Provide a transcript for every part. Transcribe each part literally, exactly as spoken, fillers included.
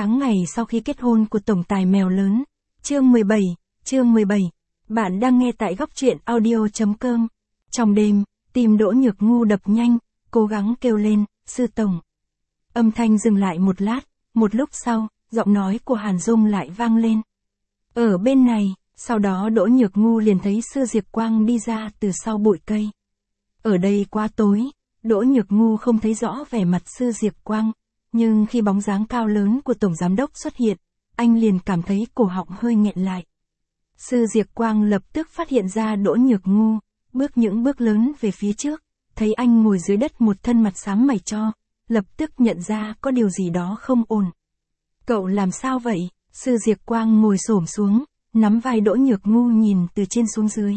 tháng ngày sau khi kết hôn của tổng tài mèo lớn. Chương mười bảy, chương mười bảy. Bạn đang nghe tại góc truyện audio chấm com. Trong đêm, tim Đỗ Nhược Ngu đập nhanh, cố gắng kêu lên, sư tổng. Âm thanh dừng lại một lát, một lúc sau, giọng nói của Hàn Dung lại vang lên. Ở bên này, sau đó Đỗ Nhược Ngu liền thấy Sư Diệp Quang đi ra từ sau bụi cây. Ở đây quá tối, Đỗ Nhược Ngu không thấy rõ vẻ mặt Sư Diệp Quang, nhưng khi bóng dáng cao lớn của Tổng Giám Đốc xuất hiện, anh liền cảm thấy cổ họng hơi nghẹn lại. Sư Diệp Quang lập tức phát hiện ra Đỗ Nhược Ngu, bước những bước lớn về phía trước, thấy anh ngồi dưới đất một thân mặt xám mày cho, lập tức nhận ra có điều gì đó không ổn. Cậu làm sao vậy? Sư Diệp Quang ngồi xổm xuống, nắm vai Đỗ Nhược Ngu nhìn từ trên xuống dưới.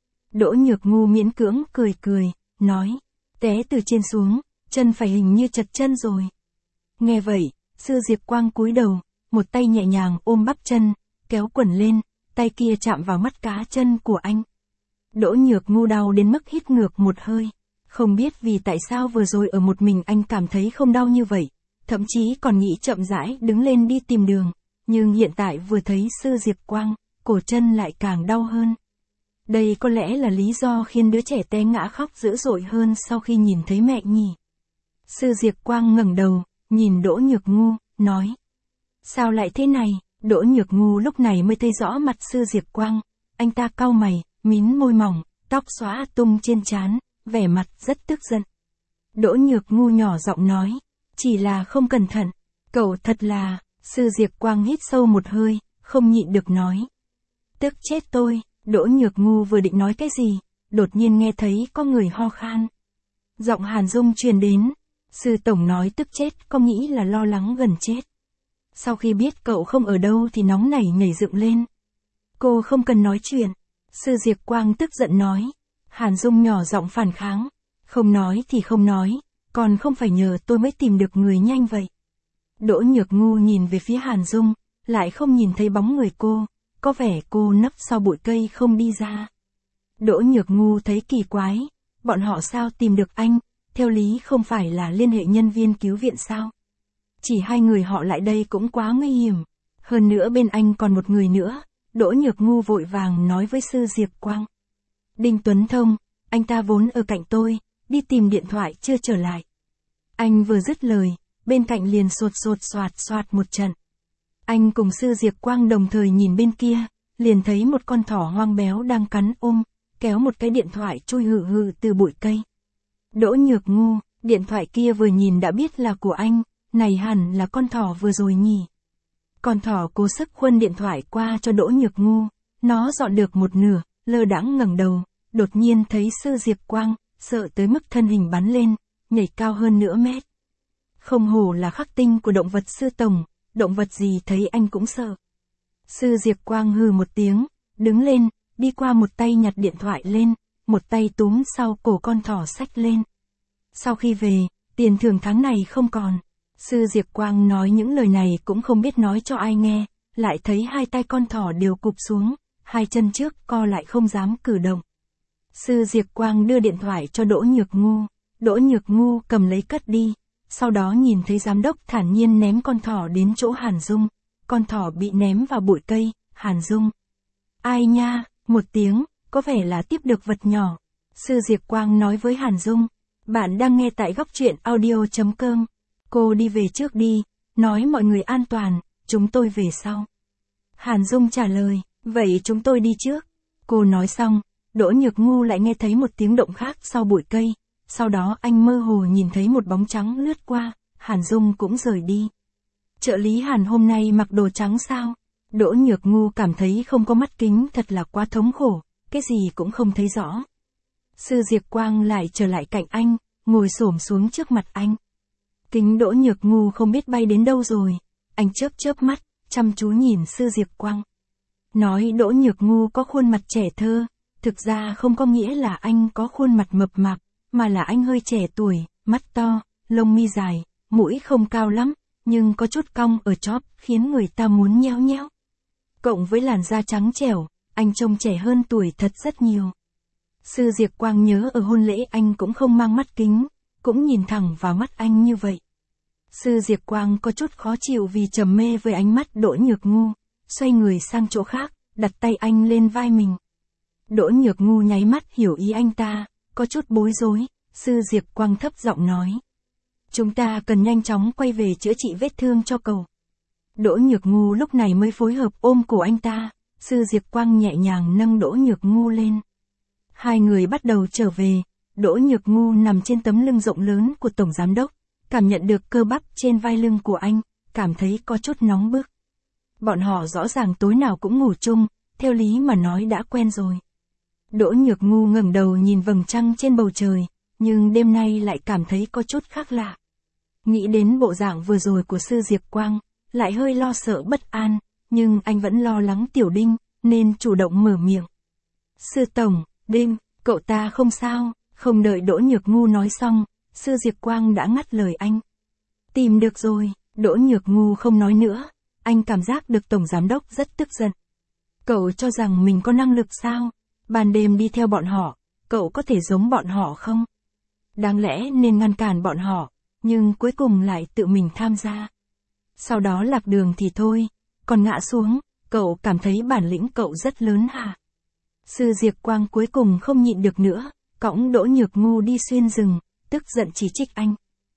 Đỗ Nhược Ngu miễn cưỡng cười cười, nói, té từ trên xuống, chân phải hình như chật chân rồi. Nghe vậy, Sư Diệp Quang cúi đầu, một tay nhẹ nhàng ôm bắp chân, kéo quần lên, tay kia chạm vào mắt cá chân của anh. Đỗ Nhược Ngu đau đến mức hít ngược một hơi, không biết vì tại sao vừa rồi ở một mình anh cảm thấy không đau như vậy, thậm chí còn nghĩ chậm rãi đứng lên đi tìm đường, nhưng hiện tại vừa thấy Sư Diệp Quang, cổ chân lại càng đau hơn. Đây có lẽ là lý do khiến đứa trẻ té ngã khóc dữ dội hơn sau khi nhìn thấy mẹ nhỉ. Sư Diệp Quang ngẩng đầu, nhìn Đỗ Nhược Ngu, nói. Sao lại thế này? Đỗ Nhược Ngu lúc này mới thấy rõ mặt Sư Diệp Quang, anh ta cau mày, mím môi mỏng, tóc xõa tung trên trán, vẻ mặt rất tức giận. Đỗ Nhược Ngu nhỏ giọng nói, chỉ là không cẩn thận, cậu thật là, Sư Diệp Quang hít sâu một hơi, không nhịn được nói. Tức chết tôi, Đỗ Nhược Ngu vừa định nói cái gì, đột nhiên nghe thấy có người ho khan. Giọng Hàn Dung truyền đến, Sư tổng nói tức chết có nghĩ là lo lắng gần chết. Sau khi biết cậu không ở đâu thì nóng nảy nhảy dựng lên. Cô không cần nói chuyện. Sư Diệp Quang tức giận nói. Hàn Dung nhỏ giọng phản kháng. Không nói thì không nói, còn không phải nhờ tôi mới tìm được người nhanh vậy. Đỗ Nhược Ngu nhìn về phía Hàn Dung, lại không nhìn thấy bóng người cô, có vẻ cô nấp sau bụi cây không đi ra. Đỗ Nhược Ngu thấy kỳ quái, bọn họ sao tìm được anh, theo lý không phải là liên hệ nhân viên cứu viện sao? Chỉ hai người họ lại đây cũng quá nguy hiểm, hơn nữa bên anh còn một người nữa. Đỗ Nhược Ngu vội vàng nói với Sư Diệp Quang. Đinh Tuấn Thông, anh ta vốn ở cạnh tôi, đi tìm điện thoại chưa trở lại. Anh vừa dứt lời, bên cạnh liền sột sột soạt soạt một trận. Anh cùng Sư Diệp Quang đồng thời nhìn bên kia, liền thấy một con thỏ hoang béo đang cắn ôm, kéo một cái điện thoại trôi hự hự từ bụi cây. Đỗ Nhược Ngu, điện thoại kia vừa nhìn đã biết là của anh, này hẳn là con thỏ vừa rồi nhỉ. Con thỏ cố sức khuân điện thoại qua cho Đỗ Nhược Ngu, nó dọn được một nửa, lơ đãng ngẩng đầu, đột nhiên thấy Sư Diệp Quang, sợ tới mức thân hình bắn lên, nhảy cao hơn nửa mét. Không hổ là khắc tinh của động vật Sư tổng, động vật gì thấy anh cũng sợ. Sư Diệp Quang hừ một tiếng, đứng lên, đi qua một tay nhặt điện thoại lên, một tay túm sau cổ con thỏ xách lên. Sau khi về, tiền thưởng tháng này không còn. Sư Diệp Quang nói những lời này cũng không biết nói cho ai nghe, lại thấy hai tay con thỏ đều cụp xuống, hai chân trước co lại không dám cử động. Sư Diệp Quang đưa điện thoại cho Đỗ Nhược Ngu, Đỗ Nhược Ngu cầm lấy cất đi, sau đó nhìn thấy giám đốc thản nhiên ném con thỏ đến chỗ Hàn Dung, con thỏ bị ném vào bụi cây. Hàn Dung. Ai nha, một tiếng, có vẻ là tiếp được vật nhỏ. Sư Diệp Quang nói với Hàn Dung, bạn đang nghe tại góc truyện audio chấm com. Cô đi về trước đi, nói mọi người an toàn, chúng tôi về sau. Hàn Dung trả lời, vậy chúng tôi đi trước. Cô nói xong, Đỗ Nhược Ngu lại nghe thấy một tiếng động khác sau bụi cây, sau đó anh mơ hồ nhìn thấy một bóng trắng lướt qua, Hàn Dung cũng rời đi. Trợ lý Hàn hôm nay mặc đồ trắng sao? Đỗ Nhược Ngu cảm thấy không có mắt kính thật là quá thống khổ, cái gì cũng không thấy rõ. Sư Diệp Quang lại trở lại cạnh anh, ngồi xổm xuống trước mặt anh. Kính Đỗ Nhược Ngu không biết bay đến đâu rồi, anh chớp chớp mắt, chăm chú nhìn Sư Diệp Quang. Nói Đỗ Nhược Ngu có khuôn mặt trẻ thơ, thực ra không có nghĩa là anh có khuôn mặt mập mạp, mà là anh hơi trẻ tuổi, mắt to, lông mi dài, mũi không cao lắm, nhưng có chút cong ở chóp khiến người ta muốn nhéo nhéo. Cộng với làn da trắng trẻo, anh trông trẻ hơn tuổi thật rất nhiều. Sư Diệp Quang nhớ ở hôn lễ anh cũng không mang mắt kính, cũng nhìn thẳng vào mắt anh như vậy. Sư Diệp Quang có chút khó chịu vì trầm mê với ánh mắt Đỗ Nhược Ngu, xoay người sang chỗ khác, đặt tay anh lên vai mình. Đỗ Nhược Ngu nháy mắt hiểu ý anh ta, có chút bối rối, Sư Diệp Quang thấp giọng nói. Chúng ta cần nhanh chóng quay về chữa trị vết thương cho cậu. Đỗ Nhược Ngu lúc này mới phối hợp ôm cổ anh ta, Sư Diệp Quang nhẹ nhàng nâng Đỗ Nhược Ngu lên. Hai người bắt đầu trở về, Đỗ Nhược Ngu nằm trên tấm lưng rộng lớn của Tổng Giám Đốc, cảm nhận được cơ bắp trên vai lưng của anh, cảm thấy có chút nóng bức. Bọn họ rõ ràng tối nào cũng ngủ chung, theo lý mà nói đã quen rồi. Đỗ Nhược Ngu ngẩng đầu nhìn vầng trăng trên bầu trời, nhưng đêm nay lại cảm thấy có chút khác lạ. Nghĩ đến bộ dạng vừa rồi của Sư Diệp Quang, lại hơi lo sợ bất an, nhưng anh vẫn lo lắng Tiểu Đinh, nên chủ động mở miệng. Sư Tổng, Đinh, cậu ta không sao, không đợi Đỗ Nhược Ngu nói xong, Sư Diệp Quang đã ngắt lời anh. Tìm được rồi, Đỗ Nhược Ngu không nói nữa, anh cảm giác được Tổng Giám Đốc rất tức giận. Cậu cho rằng mình có năng lực sao? Ban đêm đi theo bọn họ, cậu có thể giống bọn họ không? Đáng lẽ nên ngăn cản bọn họ, nhưng cuối cùng lại tự mình tham gia. Sau đó lạc đường thì thôi, còn ngã xuống, cậu cảm thấy bản lĩnh cậu rất lớn hả? Sư Diệp Quang cuối cùng không nhịn được nữa, cõng Đỗ Nhược Ngu đi xuyên rừng, tức giận chỉ trích anh.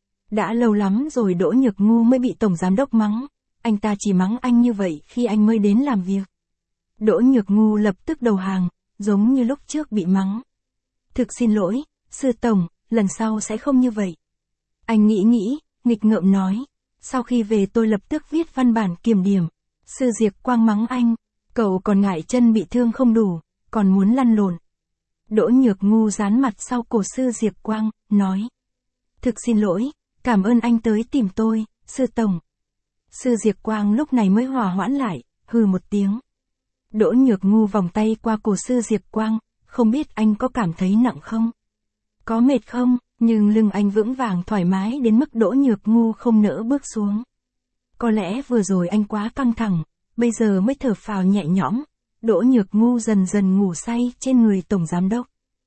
Đã lâu lắm rồi Đỗ Nhược Ngu mới bị Tổng Giám Đốc mắng, anh ta chỉ mắng anh như vậy khi anh mới đến làm việc. Đỗ Nhược Ngu lập tức đầu hàng, giống như lúc trước bị mắng. Thực xin lỗi, Sư Tổng, lần sau sẽ không như vậy. Anh nghĩ nghĩ, nghịch ngợm nói, sau khi về tôi lập tức viết văn bản kiểm điểm. Sư Diệp Quang mắng anh, cậu còn ngại chân bị thương không đủ, còn muốn lăn lộn. Đỗ Nhược Ngu dán mặt sau cổ Sư Diệp Quang, nói. Thực xin lỗi, cảm ơn anh tới tìm tôi, Sư Tổng. Sư Diệp Quang lúc này mới hòa hoãn lại, hừ một tiếng. Đỗ Nhược Ngu vòng tay qua cổ Sư Diệp Quang, không biết anh có cảm thấy nặng không? Có mệt không? Nhưng lưng anh vững vàng thoải mái đến mức Đỗ Nhược Ngu không nỡ bước xuống. Có lẽ vừa rồi anh quá căng thẳng, bây giờ mới thở phào nhẹ nhõm. Đỗ Nhược Ngu dần dần ngủ say trên người Tổng Giám Đốc.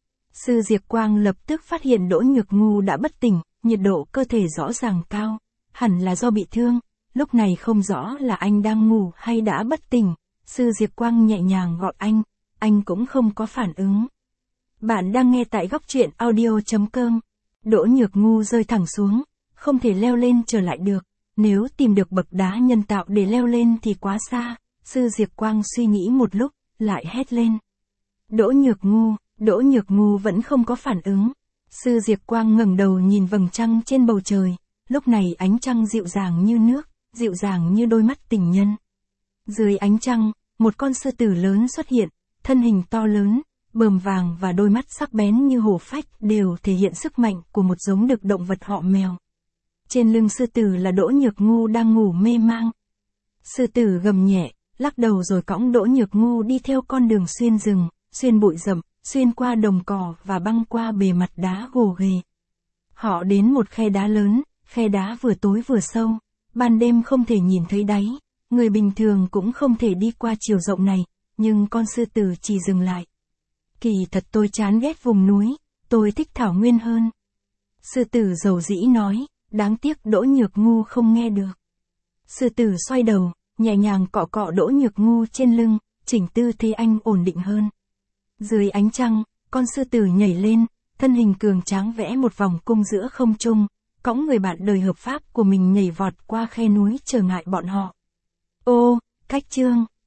Sư Diệp Quang lập tức phát hiện Đỗ Nhược Ngu đã bất tỉnh, nhiệt độ cơ thể rõ ràng cao, hẳn là do bị thương, lúc này không rõ là anh đang ngủ hay đã bất tỉnh. Sư Diệp Quang nhẹ nhàng gọi anh, anh cũng không có phản ứng. Bạn đang nghe tại góc truyện audio chấm com. Đỗ Nhược Ngu rơi thẳng xuống, không thể leo lên trở lại được, nếu tìm được bậc đá nhân tạo để leo lên thì quá xa. Sư Diệp Quang suy nghĩ một lúc, lại hét lên. Đỗ Nhược Ngu, Đỗ Nhược Ngu vẫn không có phản ứng. Sư Diệp Quang ngẩng đầu nhìn vầng trăng trên bầu trời, lúc này ánh trăng dịu dàng như nước, dịu dàng như đôi mắt tình nhân. Dưới ánh trăng, một con sư tử lớn xuất hiện, thân hình to lớn, bờm vàng và đôi mắt sắc bén như hổ phách đều thể hiện sức mạnh của một giống đực động vật họ mèo. Trên lưng sư tử là Đỗ Nhược Ngu đang ngủ mê mang. Sư tử gầm nhẹ, lắc đầu rồi cõng Đỗ Nhược Ngu đi theo con đường xuyên rừng, xuyên bụi rậm, xuyên qua đồng cỏ và băng qua bề mặt đá gồ ghề. Họ đến một khe đá lớn, khe đá vừa tối vừa sâu, ban đêm không thể nhìn thấy đáy, người bình thường cũng không thể đi qua chiều rộng này, nhưng con sư tử chỉ dừng lại. Kỳ thật tôi chán ghét vùng núi, tôi thích thảo nguyên hơn. Sư tử dầu dĩ nói, đáng tiếc Đỗ Nhược Ngu không nghe được. Sư tử xoay đầu, nhẹ nhàng cọ cọ Đỗ Nhược Ngu trên lưng, chỉnh tư thế anh ổn định hơn. Dưới ánh trăng, con sư tử nhảy lên, thân hình cường tráng vẽ một vòng cung giữa không trung, cõng người bạn đời hợp pháp của mình nhảy vọt qua khe núi trở ngại bọn họ. Ô, cách chương.